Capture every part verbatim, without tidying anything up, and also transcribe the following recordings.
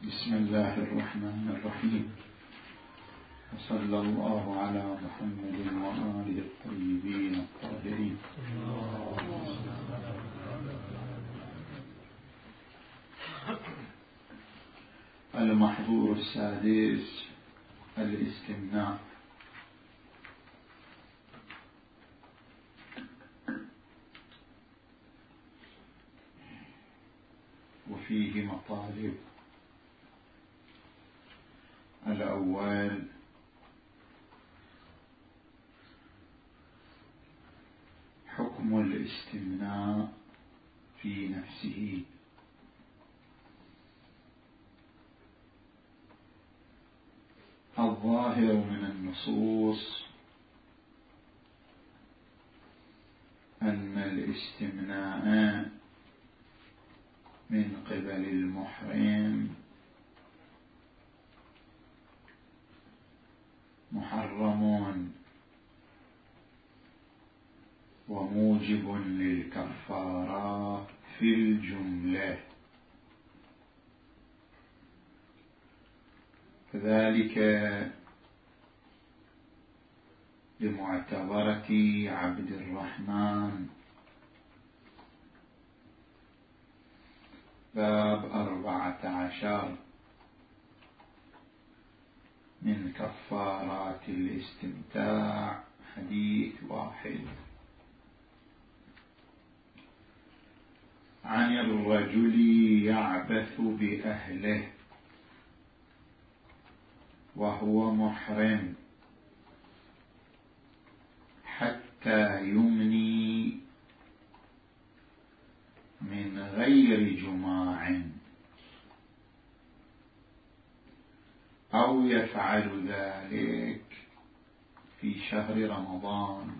بسم الله الرحمن الرحيم، وصلى الله على محمد وآله الطيبين الطاهرين. المحظور السادس الاستمناء. وفيه مطالب. الأول حكم الاستمناء في نفسه. الظاهر من النصوص أن الاستمناء من قبل المحرم محرم وموجب للكفارة في الجملة، كذلك بمعتبرة عبد الرحمن باب أربعة عشر من كفارات الاستمتاع حديث واحد. عن الرجل يعبث بأهله وهو محرم حتى يمني من غير جماع، أو يفعل ذلك في شهر رمضان،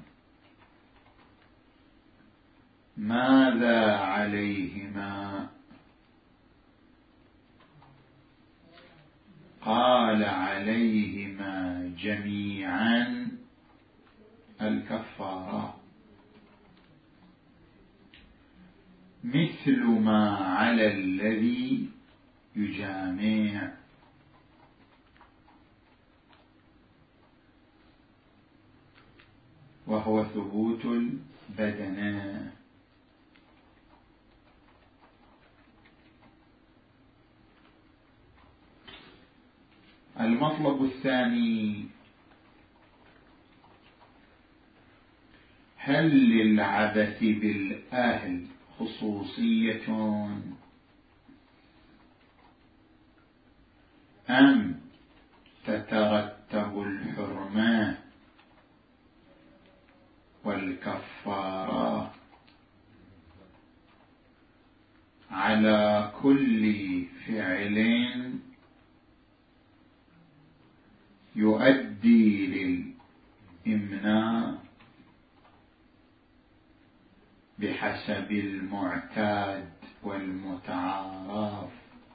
ماذا عليهما؟ قال عليهما جميعا الكفارة، مثل ما على الذي يجامع، وهو ثبوت البدنة. المطلب الثاني، هل للعبث بالأهل خصوصية أم تترتب الحرمة والكفارة على كل فعل يؤدي للإمناء بحسب المعتاد والمتعارف،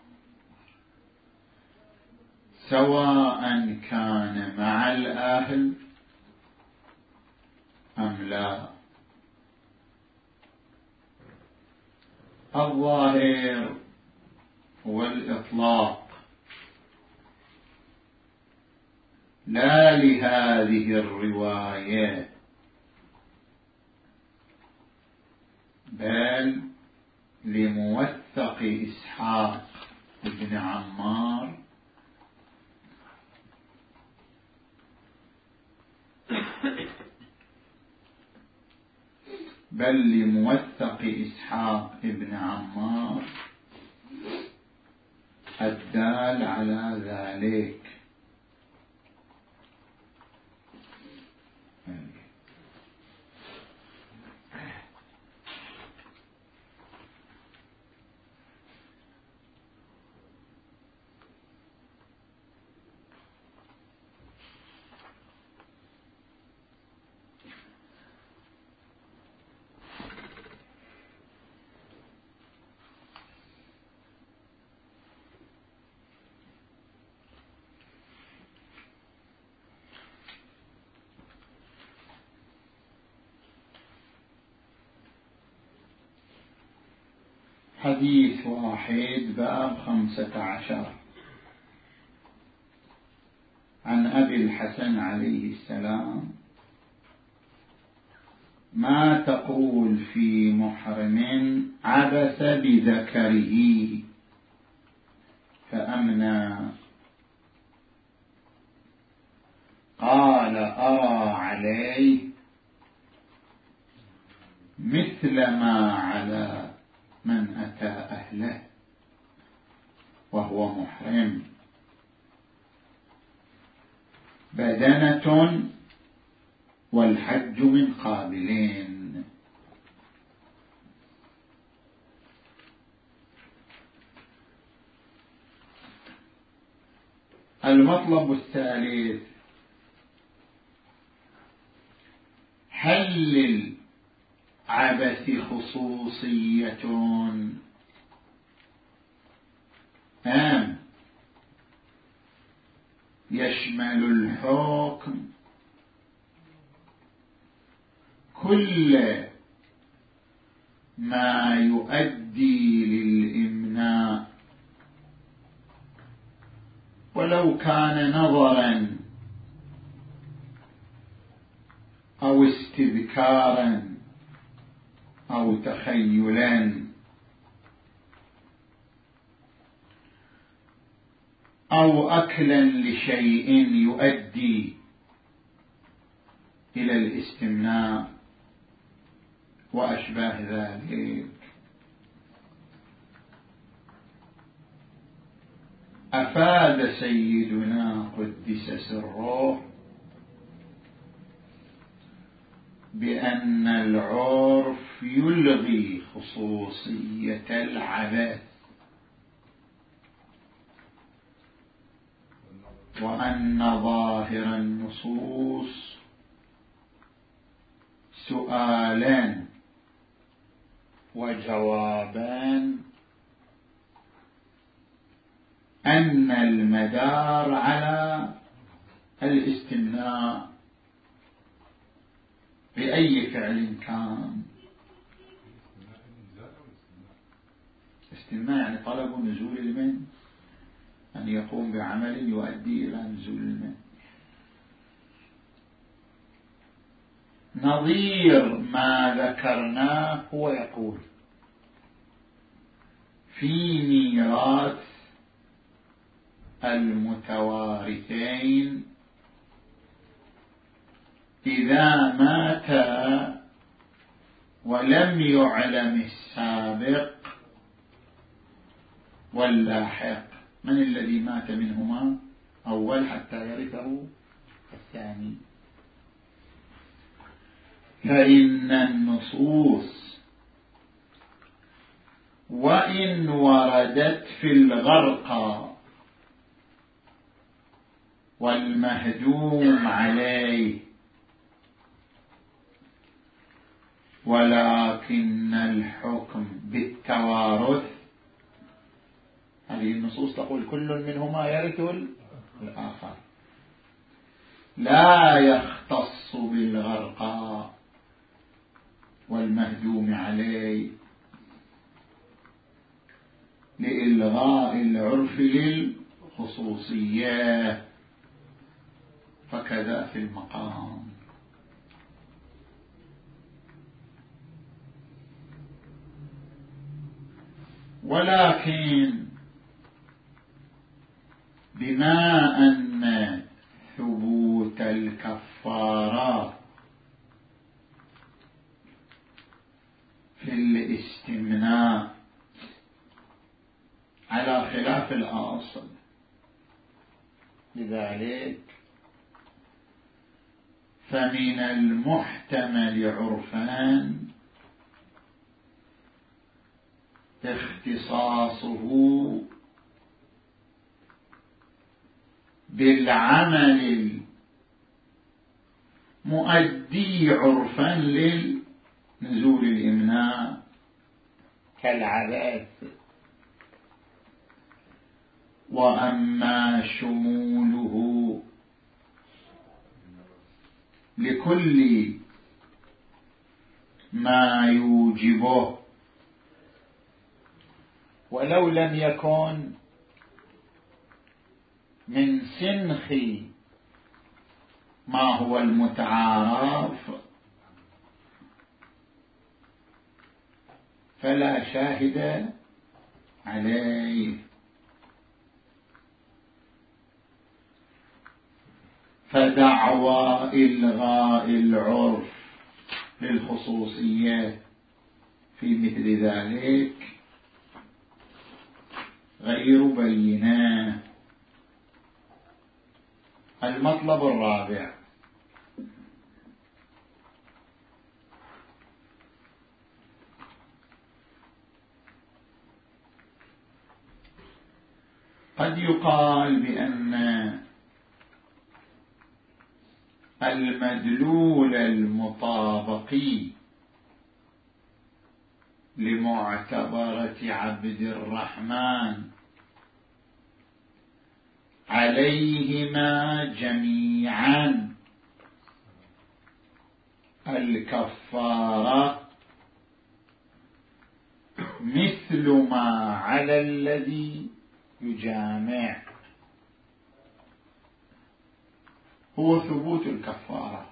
سواء كان مع الأهل أم لا؟ الظاهر والإطلاق، لا لهذه الرواية بل لموثق إسحاق بن عمار بل لموثق إسحاق بن عمار الدال على ذلك. حديث واحد باب خمسة عشر. عن أبي الحسن عليه السلام: ما تقول في محرم عبس بذكره فأمنى؟ قال: أرى عليه مثل ما على من أتى أهله وهو محرم، بدنة والحج من قابلين. المطلب الثالث: هل للعبث خصوصية أم يشمل الحكم كل ما يؤدي للإمناء ولو كان نظرا أو استذكارا أو تخيلا أو أكلا لشيء يؤدي إلى الاستمناء وأشباه ذلك؟ أفاد سيدنا قدس سره بأن العرف يلغي خصوصية العبث، وأن ظاهر النصوص سؤالان وجوابان، أن المدار على الاستمناء بأي فعل كان. استمناء يعني طلب نزول المن، أن يقوم بعمل يؤدي إلى نزول المن. نظير ما ذكرناه هو يقول: في ميراث المتوارثين إذا مات ولم يعلم السابق واللاحق، من الذي مات منهما أول حتى يرثه الثاني؟ فإن النصوص وإن وردت في الغرقى والمهدوم عليه، ولكن الحكم بالتوارث، هذه النصوص تقول كل منهما يرث الآخر، لا يختص بالغرقى والمهدوم عليه لإلغاء العرف للخصوصية، فكذا في المقام. ولكن بما أن ثبوت الكفارات في الاستمناء على خلاف الأصل، لذلك فمن المحتمل عرفان اختصاصه بالعمل المؤدي عرفا للنزول الإمناء كالعبث، وأما شموله لكل ما يوجبه ولو لم يكن من سنخ ما هو المتعارف فلا شاهد عليه. فدعوى إلغاء العرف للخصوصية في مثل ذلك غير بينة. المطلب الرابع: قد يقال بأن المدلول المطابقي لمعتبرة عبد الرحمن عليهما جميعا الكفارة مثل ما على الذي يجامع، هو ثبوت الكفارة.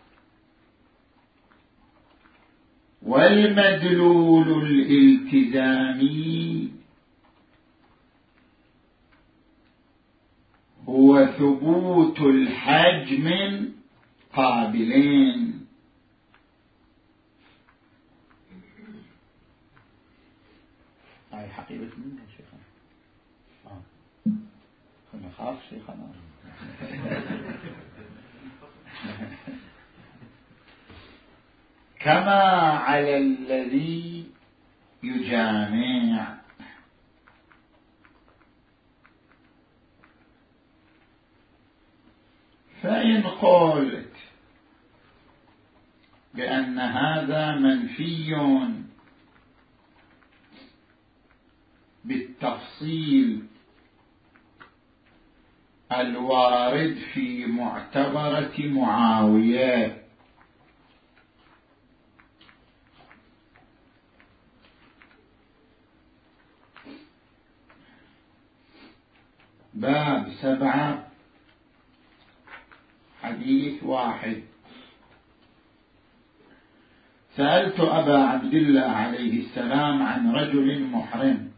والمدلول الالتزامي هو ثبوت الحج من قابلين. هاي حقيقة منها شيخنا. آه. خلنا خاف شيخنا. كما على الذي يجامع. فإن قلت بأن هذا منفي بالتفصيل الوارد في معتبرة معاوية، باب سبعة حديث واحد: سألت أبا عبد الله عليه السلام عن رجل محرم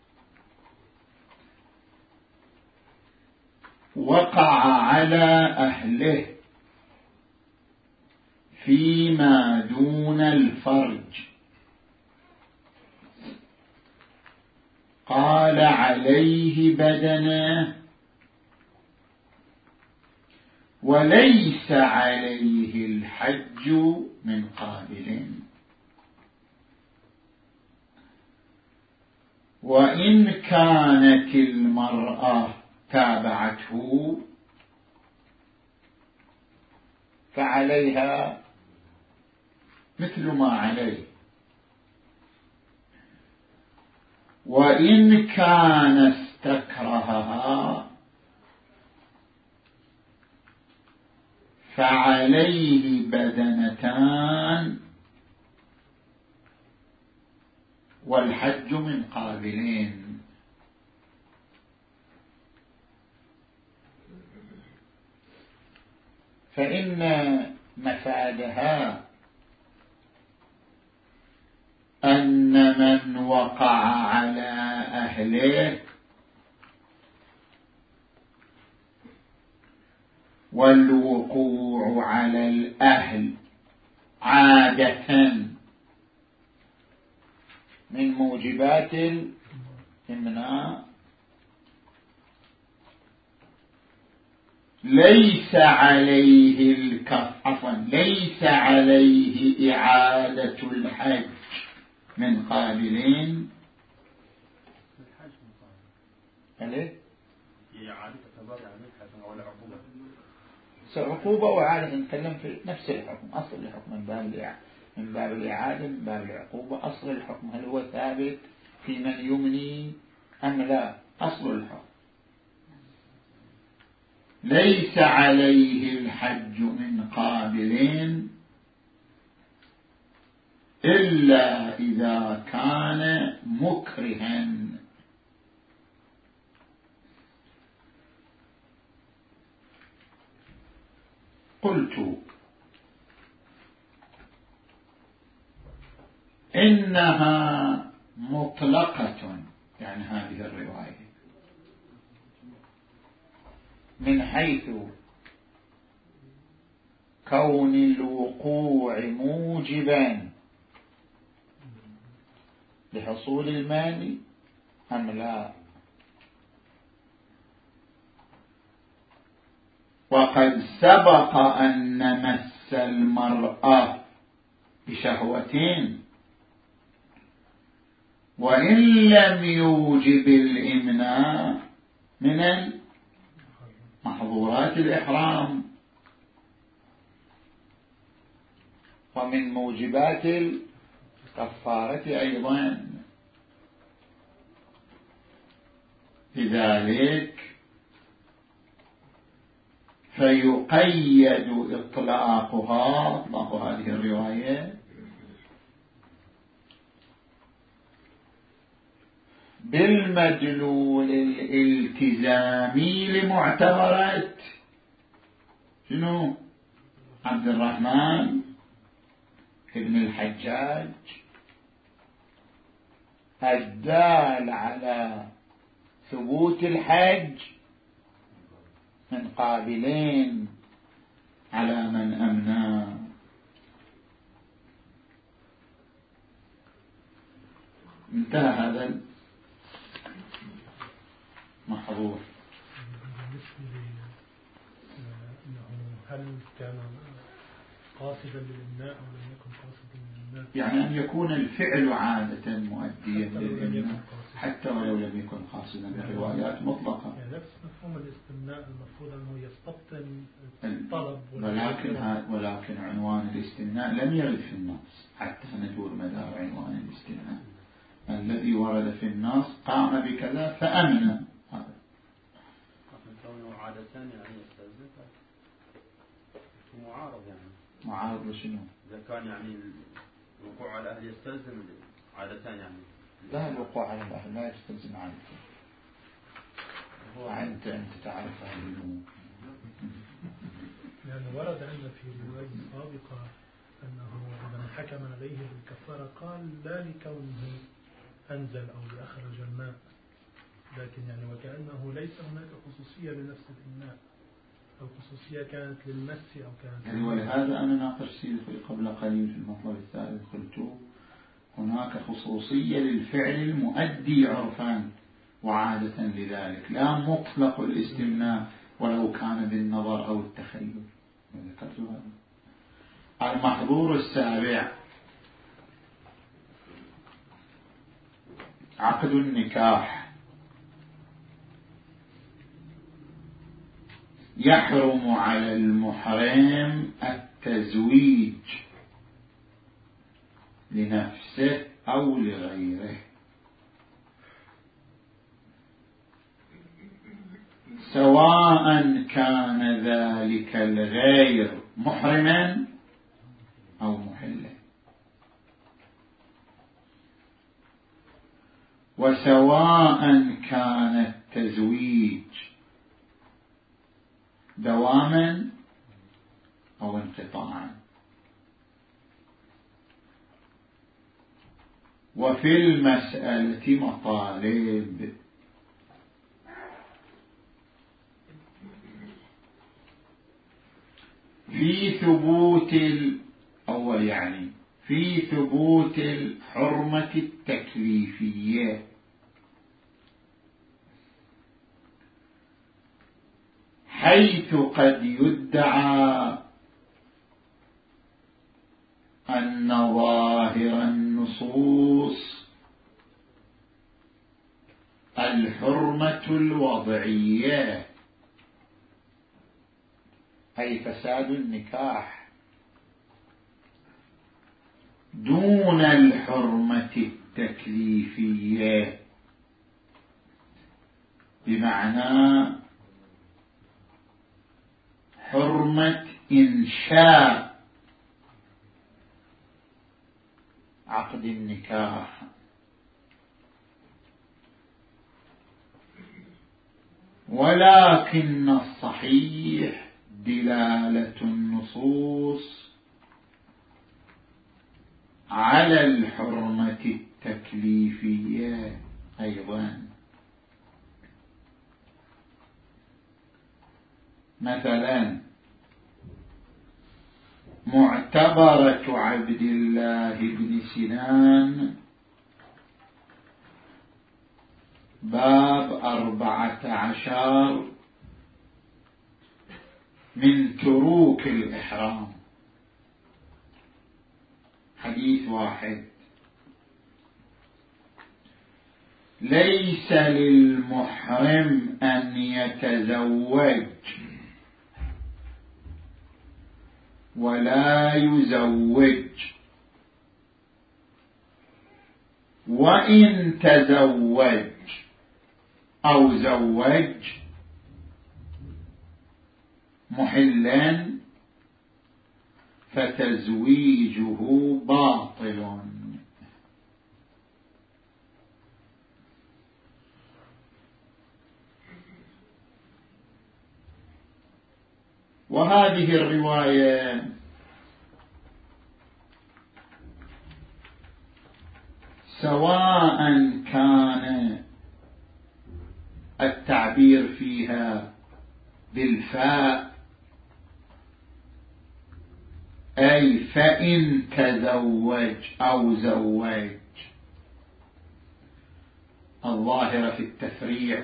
وقع على أهله فيما دون الفرج، قال عليه بدنه وليس عليه الحج من قابل، وإن كانت المرأة تابعته فعليها مثل ما عليه، وإن كان استكرهها فعليه بدنتان والحج من قابلين. فإن مفادها أن من وقع على أهله والوقوع على الأهل عادة من موجبات الإمناء ليس عليه الكف عفوا ليس عليه إعادة الحج من قابلين. عليه إعادة التبارع عن الحج أو العقوبة. عقوبة وإعادة، نتكلم في نفس الحكم، أصل الحكم من باب من باب الإعادة من باب العقوبة. أصل الحكم هل هو ثابت في من يمني أم لا؟ أصل الحكم ليس عليه الحج من قابلين إلا إذا كان مكرها. قلت إنها مطلقة، يعني هذه الرواية من حيث كون الوقوع موجبا لحصول المال أم لا. وقد سبق أن مس المرأة بشهوتين وإن لم يوجب الإمناء من محظورات الإحرام ومن موجبات الكفارة أيضا. لذلك فيقيد إطلاقها إطلاق هذه الرواية بالمدلول الالتزامي لمعتبرات شنو؟ عبد الرحمن ابن الحجاج الدال على ثبوت الحج من قابلين على من أمنى. انتهى هذا المحظور. هل كان قاصدا للإمناء أو لم يكن قاصدا للإمناء؟ يعني أن يكون الفعل عادة مؤديا للإمناء حتى ولو لم يكن قاصدا بالروايات مطلقة. يعني نفس مفهوم الاستمناء المفروض أنه يستبطن الطلب، ولكن ولكن عنوان الاستمناء لم يرد في النص حتى ندور مدار عنوان الاستمناء. الذي ورد في النص قام بكذا فأمن. هذا كونه عادة يعني يستلزم معارض، يعني معارض لشنو؟ إذا كان يعني الوقوع على الأهل يستلزم عادة، يعني لا، الوقوع على الأهل لا يستلزم عادة. أنت أنت تعرف هذه الأمور. يعني ورد عندنا في رواية سابقة أنه إذا حكم عليه بالكفارة قال لا لكونه أنزل أو لأخرج الماء، لكن يعني وكأنه ليس هناك خصوصية لنفس الإمناء، أو خصوصية كانت للمس أو كانت يعني ولهذا أنا ناقش سيدي قبل قليل في المطلب الثالث قلت هناك خصوصية للفعل المؤدي عرفا وعادة لذلك، لا مطلق الاستمناء ولو كان بالنظر أو التخيل. ذكرت هذا. المحظور السابع عقد النكاح. يحرم على المحرم التزويج لنفسه أو لغيره، سواء كان ذلك الغير محرما أو محلا، وسواء كان التزويج دواما أو انقطاعا. وفي المسألة مطالب. في ثبوت الأول، يعني في ثبوت الحرمة التكليفية، حيث قد يدعى أن ظاهر النصوص الحرمة الوضعية، أي فساد النكاح، دون الحرمة التكليفية، بمعنى حرمة إنشاء عقد النكاح. ولكن الصحيح دلالة النصوص على الحرمة التكليفية أيضا. مثلا معتبرة عبد الله بن سنان باب أربعة عشر من تروك الإحرام، حديث واحد: ليس للمحرم أن يتزوج ولا يزوج، وإن تزوج أو زوج محلا فتزويجه باطل. وهذه الرواية سواء كان التعبير فيها بالفاء أي فإن تزوج أو زوج، الظاهرة في التفريع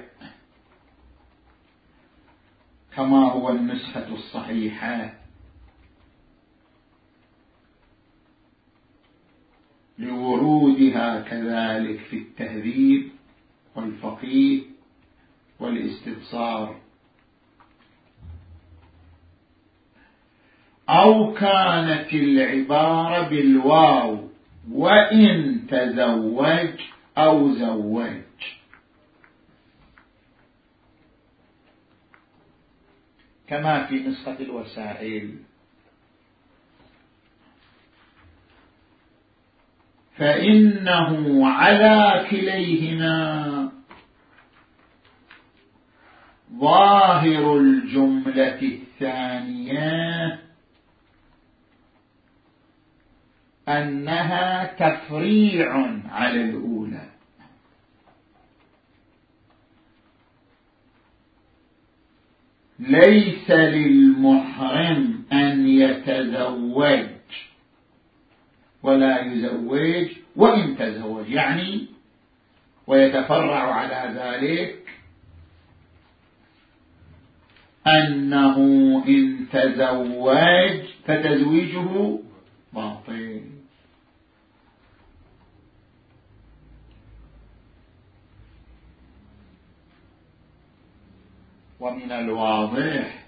كما هو النسخة الصحيحة، لورودها كذلك في التهذيب والفقيه والاستبصار. أو كانت العبارة بالواو وإن تزوج أو زوج، كما في نسخة الوسائل. فإنه على كليهما ظاهر الجملة الثانية أنها تفريع على الأولى، ليس للمحرم أن يتزوج ولا يزوج وإن تزوج، يعني ويتفرع على ذلك أنه إن تزوج فتزويجه باطل. ومن الواضح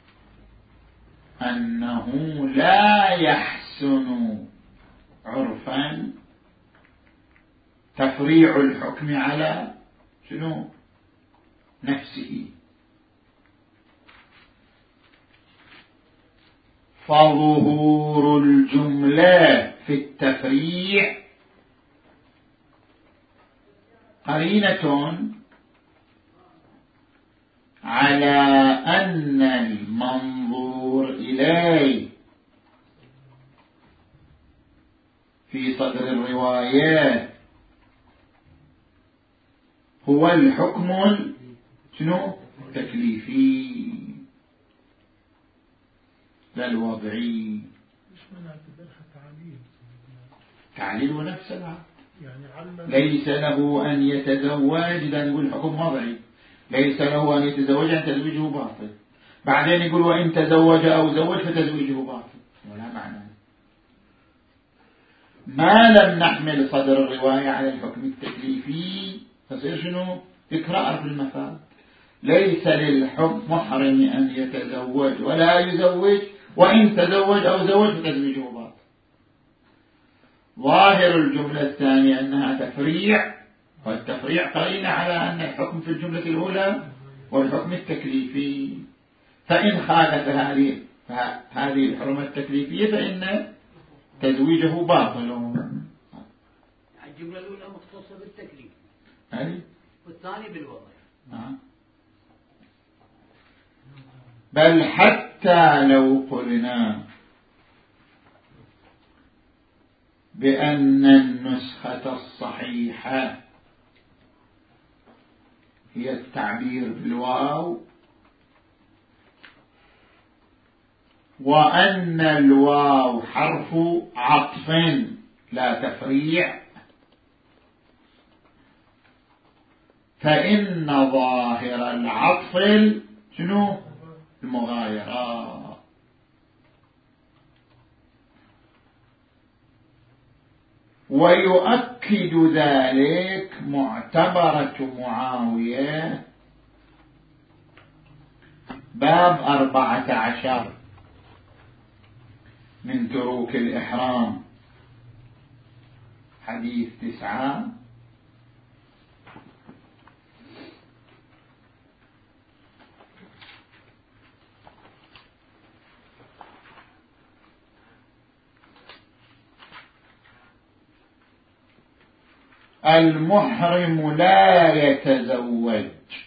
أنه لا يحسن عرفا تفريع الحكم على شنو؟ نفسه. فظهور الجملة في التفريع قرينة على أن المنظور إليه في صدر الرواية هو الحكم شنو؟ التكليفي لا الوضعي. مش منعتبرها تعليل، تعليل ونفس العقد. يعني ليس له أن يتزوج، إذا نقول حكم وضعي، ليس له أن يتزوج أن تزويجه باطل. بعدين يقول وإن تزوج أو زوج فتزويجه باطل، ولا معنى. ما لم نحمل صدر الرواية على الحكم التكليفي فصير شنو؟ إكرار في المفاد. ليس للمحرم أن يتزوج ولا يزوج، وإن تزوج أو زوج فتزويجه باطل. ظاهر الجملة الثانية أنها تفريع، والتفريع قرينة على أن الحكم في الجملة الأولى والحكم التكليفي. فإن خالف هذه هذه الحرمة التكليفية فإن تزويجه باطل. الجملة الأولى مختصة بالتكليف أي؟ والثاني بالوضع. آه. بل حتى حتى لو قلنا بأن النسخة الصحيحة هي التعبير بالواو، وأن الواو حرف عطف لا تفريع، فإن ظاهر العطف شنو؟ المغايرة. ويؤكد ذلك معتبرة معاوية باب أربعة عشر من تروك الإحرام، حديث تسعة: المحرم لا يتزوج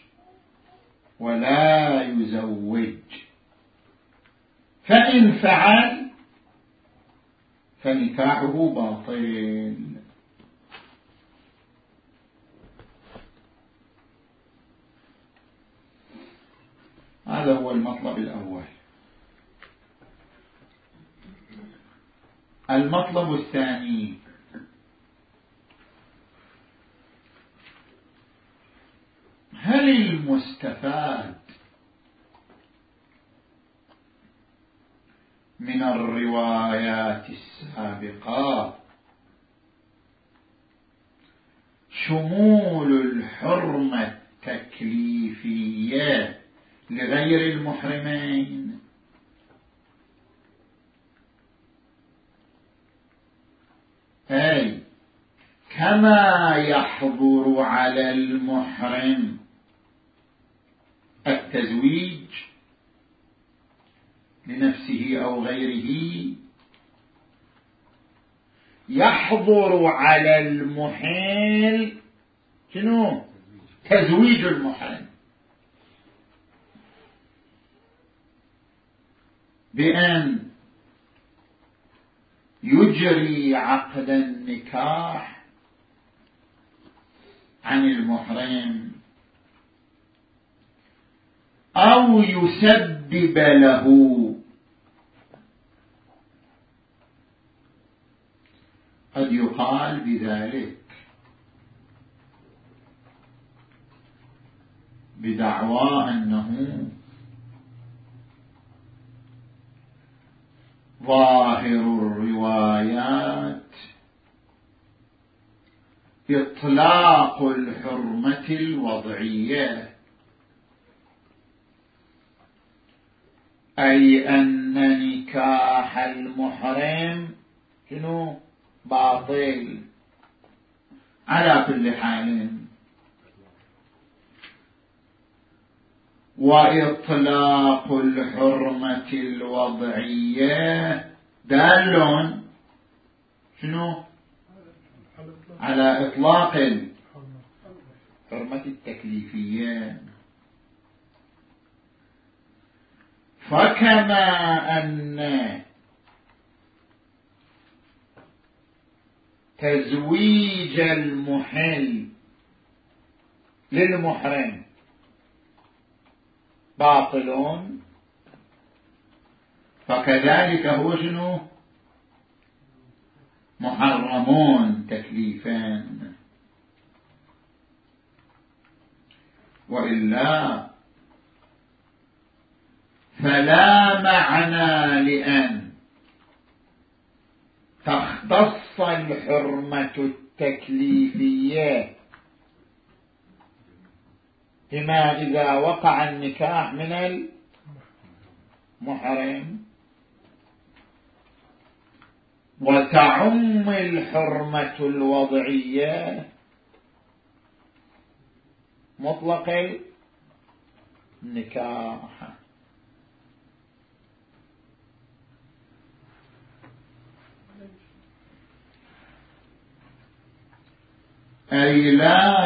ولا يزوج، فإن فعل فنكاحه باطل. هذا هو المطلب الأول. المطلب الثاني: هل المستفاد من الروايات السابقة شمول الحرمة التكليفية لغير المحرمين؟ أي كما يحظر على المحرم التزويج لنفسه أو غيره، يحظر على المحل شنو؟ تزويج المحرم، بأن يجري عقد النكاح عن المحرم أو يسبب له قد يقال بذلك بدعوى أنه ظاهر الروايات إطلاق الحرمة الوضعية، أي أن نكاح المحرم شنو؟ باطل على كل حال. وإطلاق الحرمة الوضعية دال شنو؟ على إطلاق الحرمة التكليفية. فكما أن تزويج المحل للمحرم باطل، فكذلك هو شنو؟ محرمون تكليفان. وإلا فلا معنى لأن تختص الحرمة التكليفية بما إذا وقع النكاح من المحرم، وتعم الحرمة الوضعية مطلق النكاح. أي لا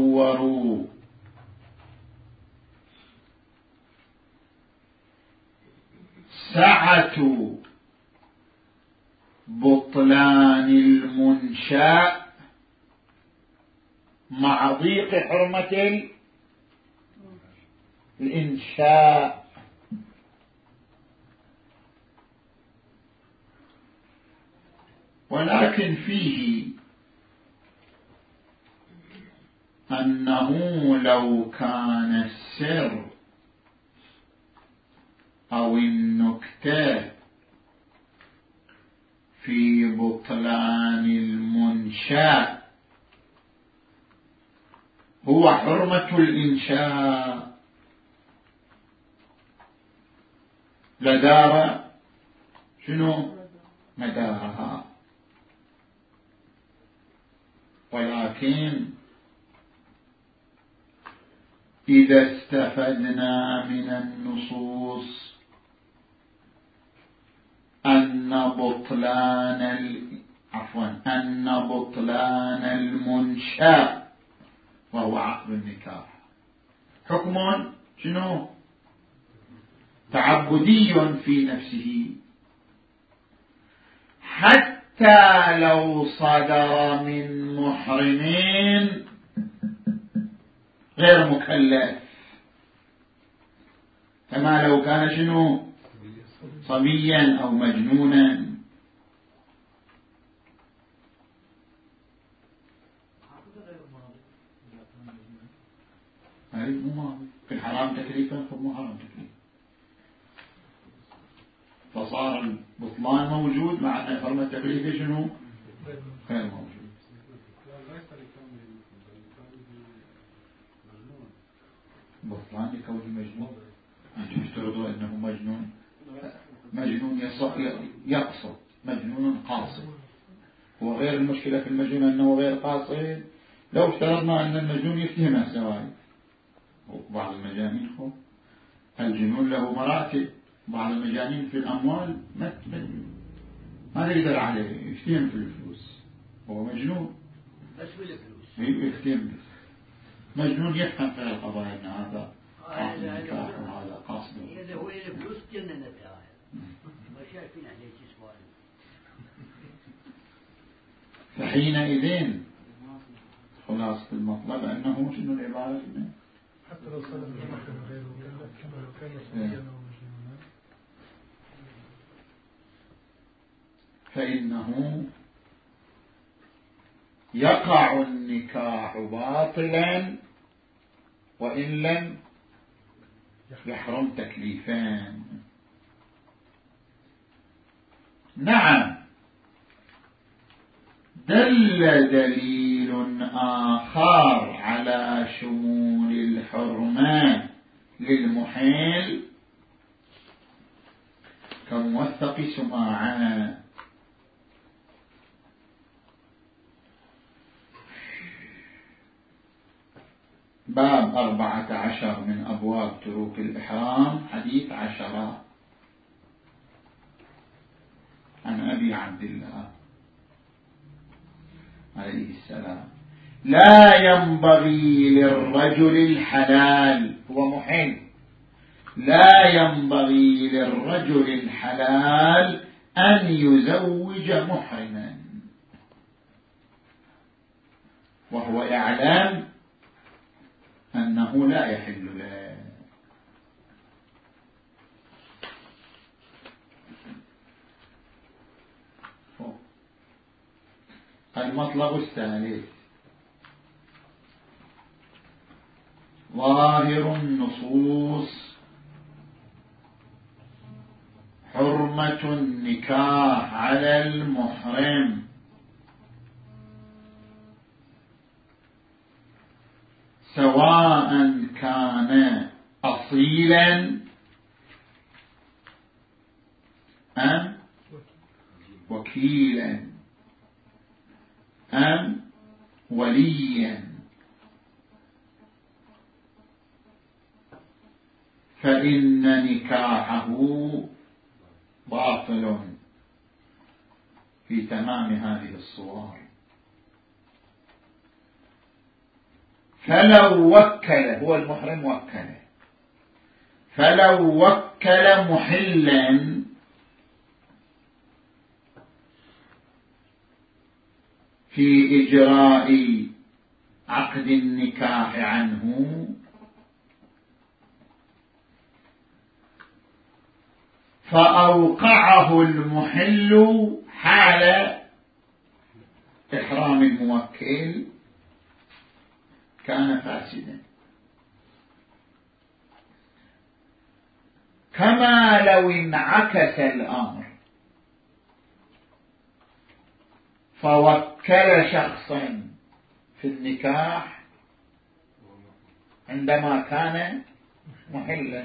يتصور سعة بطلان المنشأ مع ضيق حرمة الإنشاء. ولكن فيه أنه لو كان السر أو النكتة في بطلان المنشأ هو حرمة الإنشاء لدار شنو مدارها. ولكن إذا استفدنا من النصوص أن بطلان ال... عفوا أن بطلان المنشأ وهو عقد النكاح حكم شنو تعبدي في نفسه، حتى لو صدر من محرمين غير مكلف، كما لو كان شنو صبيا أو مجنونا. هذه مو ماضي في الحرام تكليفا فمو حرام تكليفا، فصار البطلان موجود مع أن حرمة التكليف شنو غير موجود. بطلان لكونه مجنون، أنتم تفترضوا أنه مجنون مجنون يقصد، مجنون قاصد. هو غير المشكلة في المجنون أنه غير قاصد. لو افترضنا أن المجنون يفتهم الزواج، بعض المجانين خو الجنون له مراتب، بعض المجانين في الأموال ما ما نقدر عليه، يفتهم في الفلوس، هو مجنون بس بالفلوس يفتهم. مجنون يفهم في القضايا أن هذا قاصد نكاح وهذا قاصد. إذا هو الفلوس جننتها ما شايفين عليه سؤال. فحينئذ خلاصة المطلب أنه شنو العبارة هنا حتى لو صار المحكم غير مكلف كما لو كان صبيا أو مجنونا، فإنه يقع النكاح باطلا وإن لم يحرم تكليفان. نعم، دل دليل آخر على شمول الحرمة للمحيل كموثق سماعة. باب أربعة عشر من أبواب تروك الإحرام، حديث عشرة عن أبي عبد الله عليه السلام: لا ينبغي للرجل الحلال، هو محل، لا ينبغي للرجل الحلال أن يزوج محرما وهو يعلم أنه لا يحل له. المطلب الثالث: ظاهر النصوص حرمة النكاح على المحرم سواء كان أصيلا أم وكيلا أم وليا، فإن نكاحه باطل في تمام هذه الصور. فلو وكل، هو المحرم وكله، فلو وكل محلا في إجراء عقد النكاح عنه فأوقعه المحل حال إحرام الموكل كان فاسدا، كما لو انعكس الأمر فوكل شخصا في النكاح عندما كان محلا،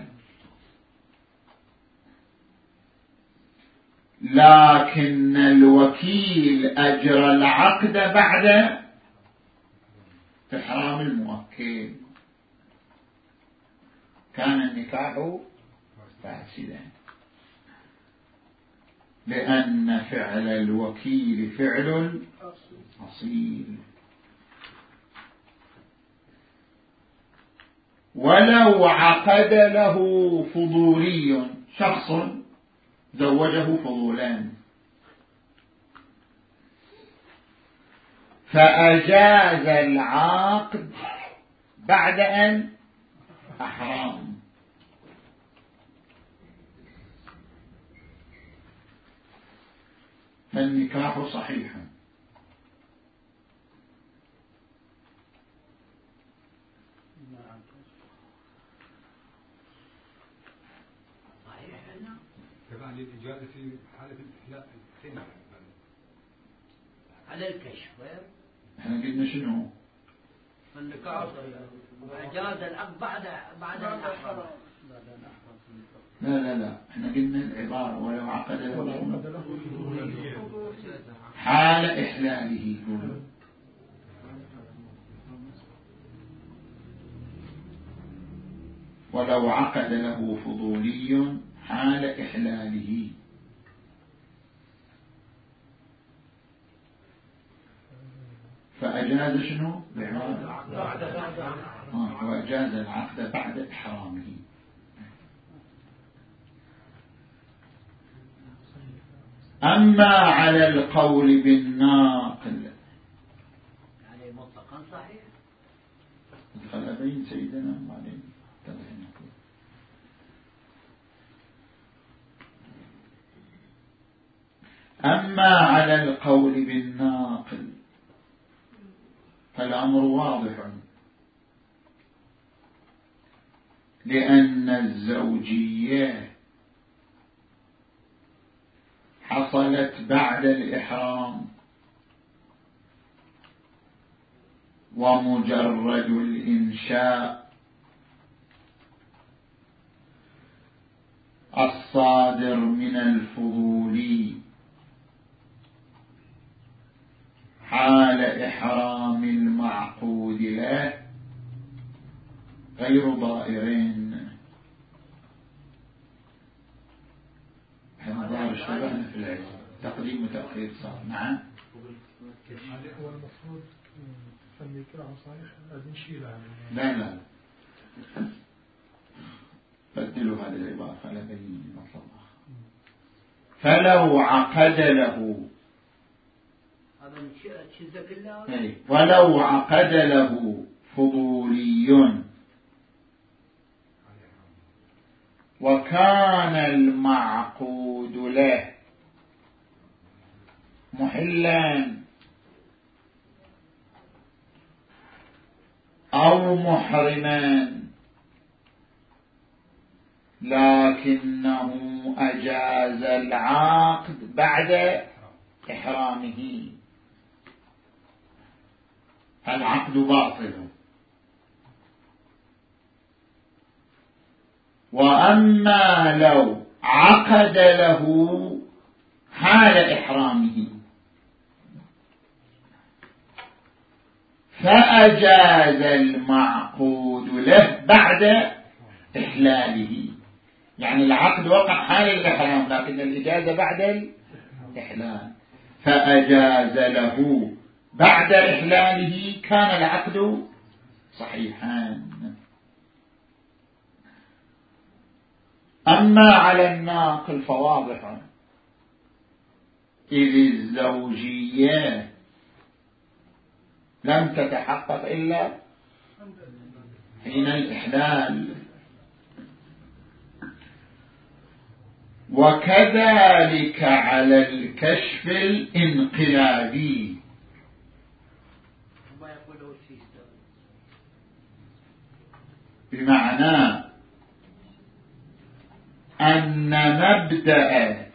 لكن الوكيل أجرى العقد بعد إحرام الموكل كان النكاح فاسدا، لأن فعل الوكيل فعل أصيل. ولو عقد له فضولي، شخص زوجه فضولان فأجاز العقد بعد أن أحرم، فالنكاح صحيح. طبعا للإجازة في حالة الإحلاء على الكشف. احنا قلنا شنو؟ النكاح إجاز العقد بعد بعد الأحرام. لا لا لا احنا قلنا العبارة ولو عقد له حال إحلاله. ولو عقد له فضولي حال إحلاله فأجاز شنو؟ آه وأجاز العقد بعد إحرامه. أما على القول بالناقل يعني مطلقا صحيح. ادخل بين سيدنا وبعدين أما على القول بالناقل فالأمر واضح، لأن الزوجية حصلت بعد الإحرام، ومجرد الإنشاء الصادر من الفضول حال إحرام المعقود له غير ضائرين. هذا اشتبهنا في العلم، تقديم وتأخير صار. نعم هو المفروض فالنكاح صحيح لازم نشيلها. لا لا بدلوا هذه العبارة على بين مطلب آخر. فلو عقد له ولو عقد له فضولي وكان المعقود له محلا أو محرما، لكنه أجاز العقد بعد إحرامه، العقد باطل. وأما لو عقد له حال إحرامه فأجاز المعقود له بعد إحلاله، يعني العقد وقع حال الإحرام لكن الإجازة بعد الإحلال، فأجاز له بعد إحلاله كان العقد صحيحا. أما على الناقل فواضح، إذ الزوجية لم تتحقق إلا حين الإحلال. وكذلك على الكشف الانقلابي، بمعنى أن مبدأ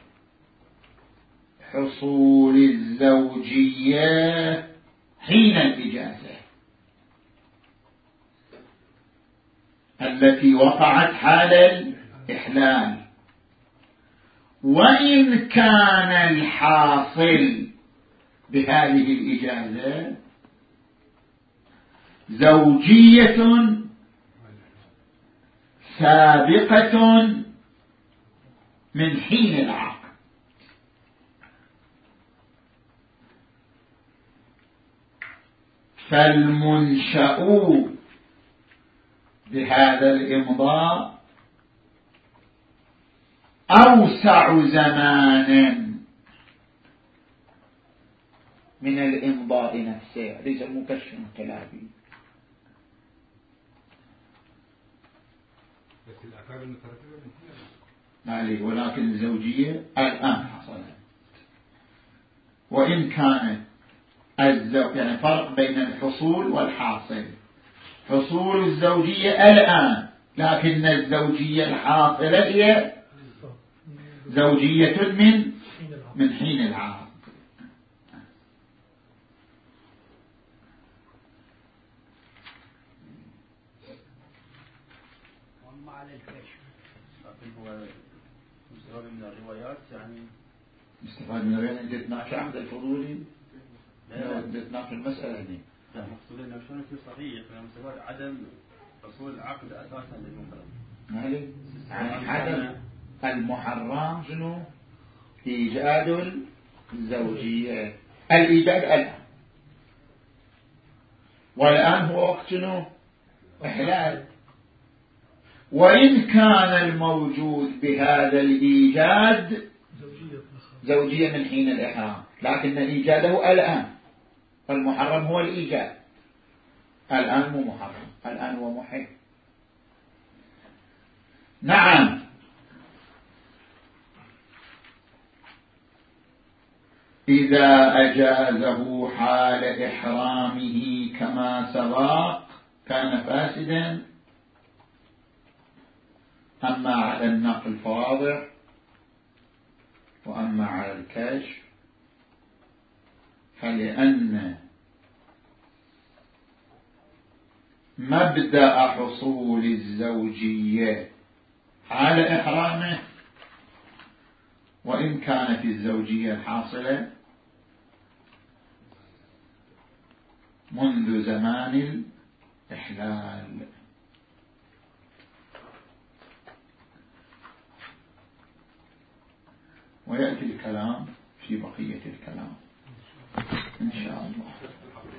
حصول الزوجية حين الإجازة التي وقعت حال الإحلال، وإن كان الحاصل بهذه الإجازة زوجية سابقة من حين العقد، فالمنشأ بهذا الإمضاء أوسع زمانا من الإمضاء نفسه، ليس المكشف انقلابي. بس الآثار المترتبة من هنا عليه، ولكن الزوجية الآن حصلت. وإن كانت الزوج يعني فرق بين الحصول والحاصل، حصول الزوجية الآن، لكن الزوجية الحاصلة هي زوجية من من حين العقد. وأما على الكشف لكن هو مستفاد من الروايات، يعني مستفاد من الروايات. أنت تناقش عقد الفضولي؟ لا أنت تناقش المسألة هذه. لا، مقصود انه شلون يصير صحيح من مستفاد عدم حصول العقد اساسا للمحرم. يعني عدم المحرم شنو؟ إيجاد الزوجية، الإيجاد الآن، والآن هو وقت شنو؟ إحلال. وإن كان الموجود بهذا الإيجاد زوجية من حين الإحرام، لكن إيجاده الآن، فالمحرم هو الإيجاد، الآن مو محرم، الآن هو محرم. نعم. إذا أجازه حال إحرامه كما سبق كان فاسدا. أما على النقل فواضح، وأما على الكشف فلأن مبدأ حصول الزوجية حال إحرامه، وإن كانت الزوجية الحاصلة منذ زمان الإحلال. ويأتي الكلام في بقية الكلام إن شاء الله.